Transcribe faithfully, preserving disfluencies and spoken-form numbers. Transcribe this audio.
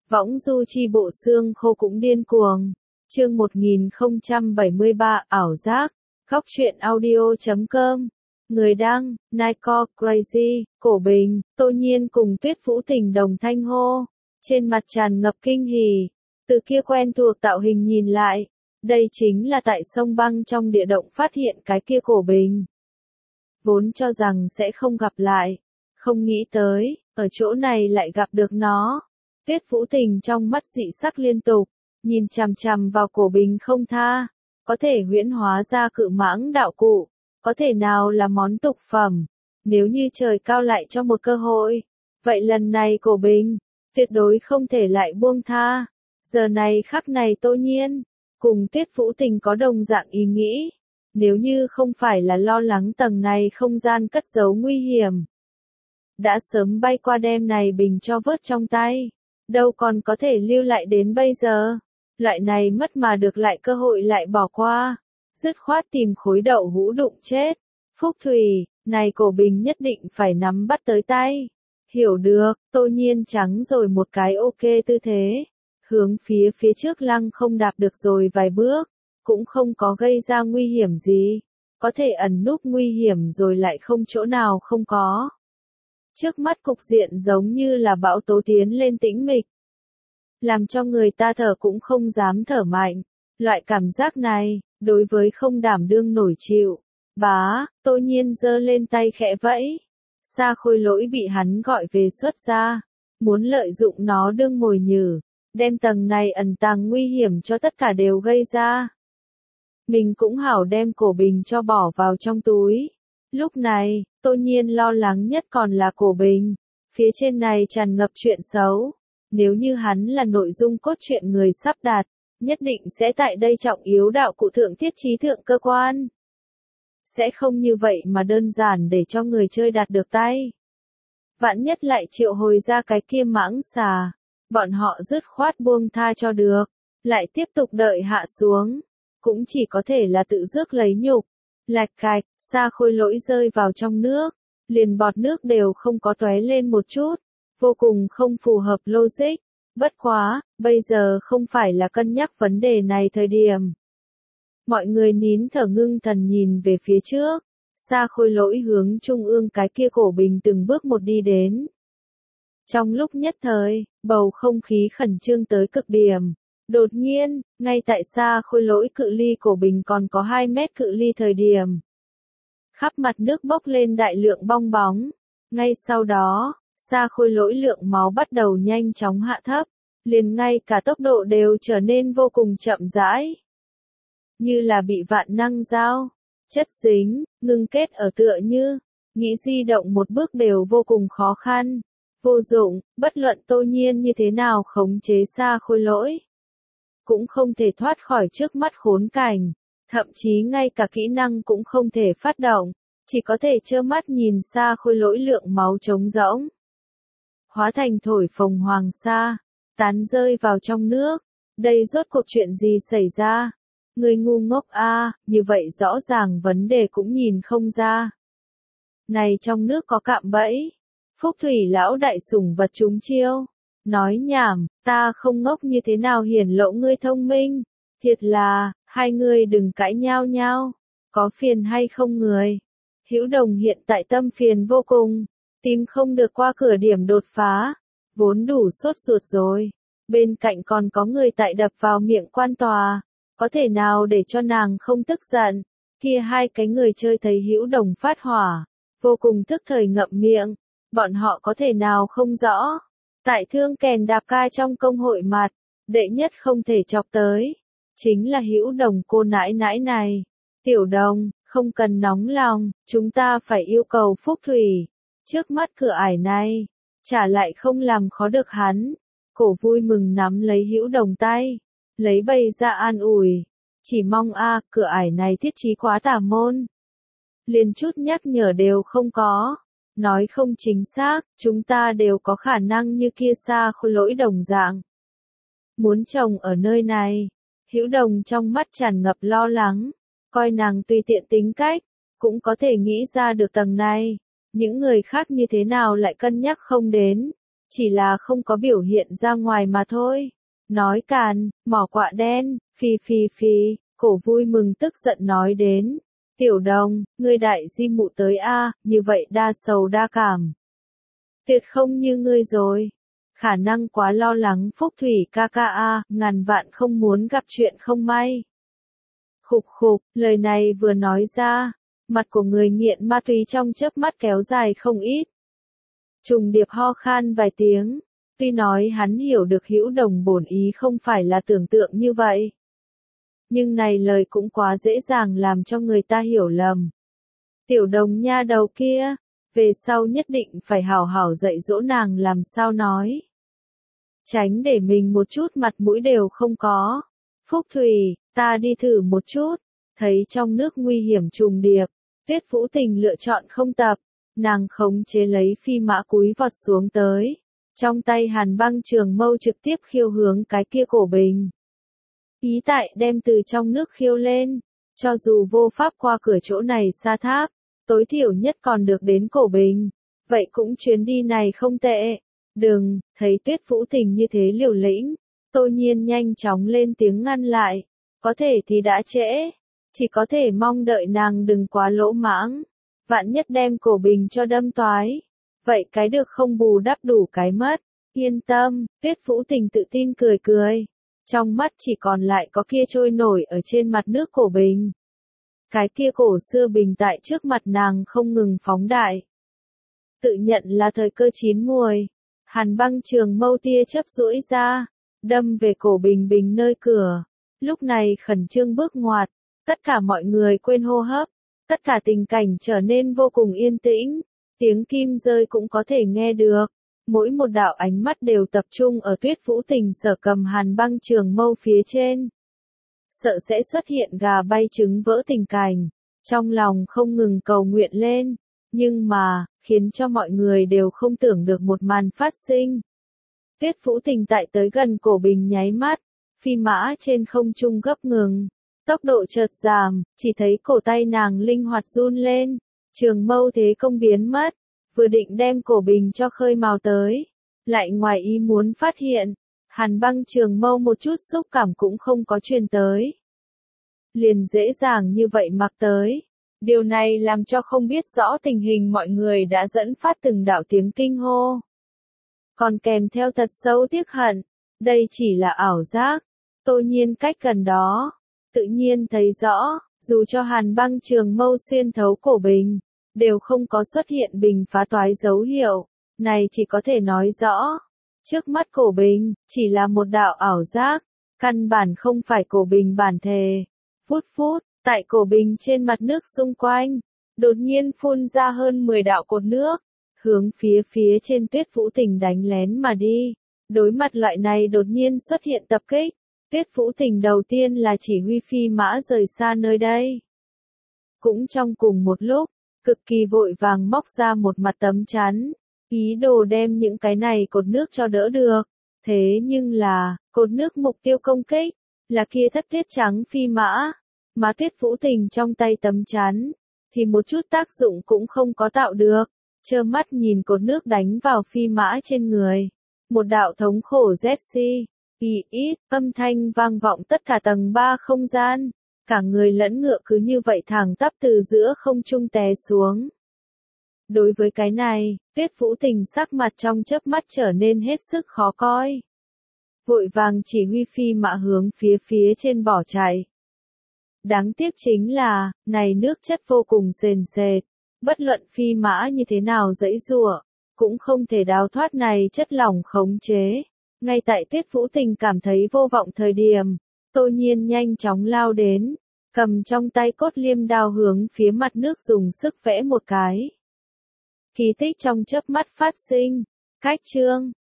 Võng du chi bộ xương khô cũng điên cuồng. Chương một nghìn không trăm bảy mươi ba ảo giác. Góc truyện audio chấm com. Người đăng, Nico Crazy, Cổ Bình, Tô Nhiên cùng Tuyết Vũ Tình đồng thanh hô. Trên mặt tràn ngập kinh hỉ. Từ kia quen thuộc tạo hình nhìn lại. Đây chính là tại sông băng trong địa động phát hiện cái kia Cổ Bình. Vốn cho rằng sẽ không gặp lại. Không nghĩ tới, ở chỗ này lại gặp được nó. Tuyết Vũ Tình trong mắt dị sắc liên tục, nhìn chằm chằm vào Cổ Bình không tha. Có thể huyễn hóa ra cự mãng đạo cụ, có thể nào là món tục phẩm. Nếu như trời cao lại cho một cơ hội, vậy lần này Cổ Bình, tuyệt đối không thể lại buông tha. Giờ này khắc này Tô Nhiên, cùng Tuyết Vũ Tình có đồng dạng ý nghĩ. Nếu như không phải là lo lắng tầng này không gian cất giấu nguy hiểm, đã sớm bay qua đem này bình cho vớt trong tay. Đâu còn có thể lưu lại đến bây giờ. Loại này mất mà được lại cơ hội lại bỏ qua. Dứt khoát tìm khối đậu hũ đụng chết. Phúc Thủy, này Cổ Bình nhất định phải nắm bắt tới tay. Hiểu được, Tô Nhiên trắng rồi một cái ok tư thế. Hướng phía phía trước lăng không đạp được rồi vài bước. Cũng không có gây ra nguy hiểm gì. Có thể ẩn núp nguy hiểm rồi lại không chỗ nào không có. Trước mắt cục diện giống như là bão tố tiến lên tĩnh mịch. Làm cho người ta thở cũng không dám thở mạnh. Loại cảm giác này, đối với không đảm đương nổi chịu. Bá, Tô Nhiên giơ lên tay khẽ vẫy. Sa Khôi Lỗi bị hắn gọi về xuất ra. Muốn lợi dụng nó đương mồi nhử. Đem tầng này ẩn tàng nguy hiểm cho tất cả đều gây ra. Mình cũng hảo đem Cổ Bình cho bỏ vào trong túi. Lúc này, Tô Nhiên lo lắng nhất còn là Cổ Bình. Phía trên này tràn ngập chuyện xấu. Nếu như hắn là nội dung cốt truyện người sắp đạt, nhất định sẽ tại đây trọng yếu đạo cụ thượng thiết trí thượng cơ quan. Sẽ không như vậy mà đơn giản để cho người chơi đạt được tay. Vạn nhất lại triệu hồi ra cái kia mãng xà. Bọn họ dứt khoát buông tha cho được. Lại tiếp tục đợi hạ xuống. Cũng chỉ có thể là tự rước lấy nhục. Lạch cạch, Sa Khôi Lỗi rơi vào trong nước. Liền bọt nước đều không có tóe lên một chút. Vô cùng không phù hợp logic. Bất quá, bây giờ không phải là cân nhắc vấn đề này thời điểm. Mọi người nín thở ngưng thần nhìn về phía trước. Sa Khôi Lỗi hướng trung ương cái kia Cổ Bình từng bước một đi đến. Trong lúc nhất thời, bầu không khí khẩn trương tới cực điểm. Đột nhiên, ngay tại Sa Khôi Lỗi cự ly Cổ Bình còn có hai mét cự ly thời điểm. Khắp mặt nước bốc lên đại lượng bong bóng. Ngay sau đó, Sa Khôi Lỗi lượng máu bắt đầu nhanh chóng hạ thấp. Liền ngay cả tốc độ đều trở nên vô cùng chậm rãi. Như là bị vạn năng dao, chất dính, ngưng kết ở tựa như, nghĩ di động một bước đều vô cùng khó khăn. Vô dụng, bất luận Tô Nhiên như thế nào khống chế Sa Khôi Lỗi. Cũng không thể thoát khỏi trước mắt khốn cảnh, thậm chí ngay cả kỹ năng cũng không thể phát động, chỉ có thể trơ mắt nhìn Sa Khôi Lỗi lượng máu trống rỗng. Hóa thành thổi phồng hoàng sa, tán rơi vào trong nước. Đây rốt cuộc chuyện gì xảy ra? Người ngu ngốc a, à, như vậy rõ ràng vấn đề cũng nhìn không ra. Này trong nước có cạm bẫy. Phúc Thủy lão đại sủng vật trúng chiêu. Nói nhảm, ta không ngốc như thế nào hiển lộ ngươi thông minh. Thiệt là, hai người đừng cãi nhau nhau. Có phiền hay không người? Hữu Đồng hiện tại tâm phiền vô cùng. Tìm không được qua cửa điểm đột phá. Vốn đủ sốt ruột rồi. Bên cạnh còn có người tại đập vào miệng quan tòa. Có thể nào để cho nàng không tức giận. Kia hai cái người chơi thấy Hữu Đồng phát hỏa. Vô cùng tức thời ngậm miệng. Bọn họ có thể nào không rõ. Tại Thương Kèn Đạp Ca trong công hội mặt, đệ nhất không thể chọc tới. Chính là Hữu Đồng cô nãi nãi này. Tiểu Đồng, không cần nóng lòng, chúng ta phải yêu cầu Phúc Thủy. Trước mắt cửa ải này, trả lại không làm khó được hắn. Cổ vui mừng nắm lấy Hữu Đồng tay, lấy bày ra an ủi. Chỉ mong a cửa ải này thiết trí quá tà môn. Liền chút nhắc nhở đều không có. Nói không chính xác, chúng ta đều có khả năng như kia Sa Khôi Lỗi đồng dạng. Muốn chồng ở nơi này, Hữu Đồng trong mắt tràn ngập lo lắng, coi nàng tùy tiện tính cách, cũng có thể nghĩ ra được tầng này. Những người khác như thế nào lại cân nhắc không đến. chỉ là không có biểu hiện ra ngoài mà thôi. Nói càn, mỏ quạ đen, phi phi phi, cổ vui mừng tức giận nói đến. Tiểu Đồng, ngươi đại di mụ tới a, như vậy đa sầu đa cảm. Tuyệt không như ngươi rồi. Khả năng quá lo lắng Phúc Thủy ca ca a, ngàn vạn không muốn gặp chuyện không may. Khục khục, lời này vừa nói ra, mặt của người nghiện ma túy trong chớp mắt kéo dài không ít. Trùng Điệp ho khan vài tiếng, tuy nói hắn hiểu được Hữu Đồng bổn ý không phải là tưởng tượng như vậy. Nhưng này lời cũng quá dễ dàng làm cho người ta hiểu lầm. Tiểu Đồng nha đầu kia, về sau nhất định phải hảo hảo dạy dỗ nàng làm sao nói. Tránh để mình một chút mặt mũi đều không có. Phúc Thủy, ta đi thử một chút. Thấy trong nước nguy hiểm trùng điệp, Tuyết Vũ Tình lựa chọn không tập. Nàng khống chế lấy phi mã cúi vọt xuống tới. Trong tay Hàn Băng Trường Mâu trực tiếp khiêu hướng cái kia cổ bình. Ý tại đem từ trong nước khiêu lên. Cho dù vô pháp qua cửa chỗ này xa tháp, tối thiểu nhất còn được đến cổ bình. Vậy cũng chuyến đi này không tệ. Đừng, thấy Tuyết Vũ Tình như thế liều lĩnh. Tô Nhiên nhanh chóng lên tiếng ngăn lại. Có thể thì đã trễ. Chỉ có thể mong đợi nàng đừng quá lỗ mãng. Vạn nhất đem cổ bình cho đâm toái. Vậy cái được không bù đắp đủ cái mất. Yên tâm, Tuyết Vũ Tình tự tin cười cười. Trong mắt chỉ còn lại có kia trôi nổi ở trên mặt nước cổ bình. Cái kia cổ xưa bình tại trước mặt nàng không ngừng phóng đại. Tự nhận là thời cơ chín muồi. Hàn Băng Trường Mâu tia chớp duỗi ra, đâm về cổ bình bình nơi cửa. Lúc này khẩn trương bước ngoặt, tất cả mọi người quên hô hấp, tất cả tình cảnh trở nên vô cùng yên tĩnh, tiếng kim rơi cũng có thể nghe được. Mỗi một đạo ánh mắt đều tập trung ở Tuyết Vũ Tình sở cầm Hàn Băng Trường Mâu phía trên. Sợ sẽ xuất hiện gà bay trứng vỡ tình cảnh, trong lòng không ngừng cầu nguyện lên, nhưng mà, khiến cho mọi người đều không tưởng được một màn phát sinh. Tuyết Vũ Tình tại tới gần cổ bình nháy mắt, phi mã trên không trung gấp ngừng, tốc độ chợt giảm, chỉ thấy cổ tay nàng linh hoạt run lên, trường mâu thế công biến mất, vừa định đem cổ bình cho khơi mào tới, lại ngoài ý muốn phát hiện, Hàn Băng Trường Mâu một chút xúc cảm cũng không có truyền tới. Liền dễ dàng như vậy mặc tới. Điều này làm cho không biết rõ tình hình mọi người đã dẫn phát từng đạo tiếng kinh hô. Còn kèm theo thật sâu tiếc hận, đây chỉ là ảo giác. Tô Nhiên cách gần đó, tự nhiên thấy rõ, dù cho Hàn Băng Trường Mâu xuyên thấu cổ bình, đều không có xuất hiện bình phá toái dấu hiệu. Này chỉ có thể nói rõ, trước mắt cổ bình, chỉ là một đạo ảo giác, căn bản không phải cổ bình bản thể. Phút phút, tại cổ bình trên mặt nước xung quanh, đột nhiên phun ra hơn mười đạo cột nước, hướng phía phía trên Tuyết Vũ Tình đánh lén mà đi. Đối mặt loại này đột nhiên xuất hiện tập kích, Tuyết Vũ Tình đầu tiên là chỉ huy phi mã rời xa nơi đây. Cũng trong cùng một lúc, cực kỳ vội vàng móc ra một mặt tấm chắn, ý đồ đem những cái này cột nước cho đỡ được. Thế nhưng là, cột nước mục tiêu công kích, là kia thất tuyết trắng phi mã, mà Tuyết Vũ Tình trong tay tấm chắn, thì một chút tác dụng cũng không có tạo được, trơ mắt nhìn cột nước đánh vào phi mã trên người. Một đạo thống khổ rét xi, y ít, âm thanh vang vọng tất cả tầng ba không gian, cả người lẫn ngựa cứ như vậy thẳng tắp từ giữa không trung té xuống. Đối với cái này, Tuyết Vũ Tình sắc mặt trong chớp mắt trở nên hết sức khó coi. Vội vàng chỉ huy phi mã hướng phía phía trên bỏ chạy. Đáng tiếc chính là, này nước chất vô cùng sền sệt, bất luận phi mã như thế nào giãy giụa, cũng không thể đào thoát này chất lỏng khống chế. Ngay tại Tuyết Vũ Tình cảm thấy vô vọng thời điểm, Tô Nhiên nhanh chóng lao đến, cầm trong tay cốt liêm đao hướng phía mặt nước dùng sức vẽ một cái. Kỳ tích trong chớp mắt phát sinh. Cách chương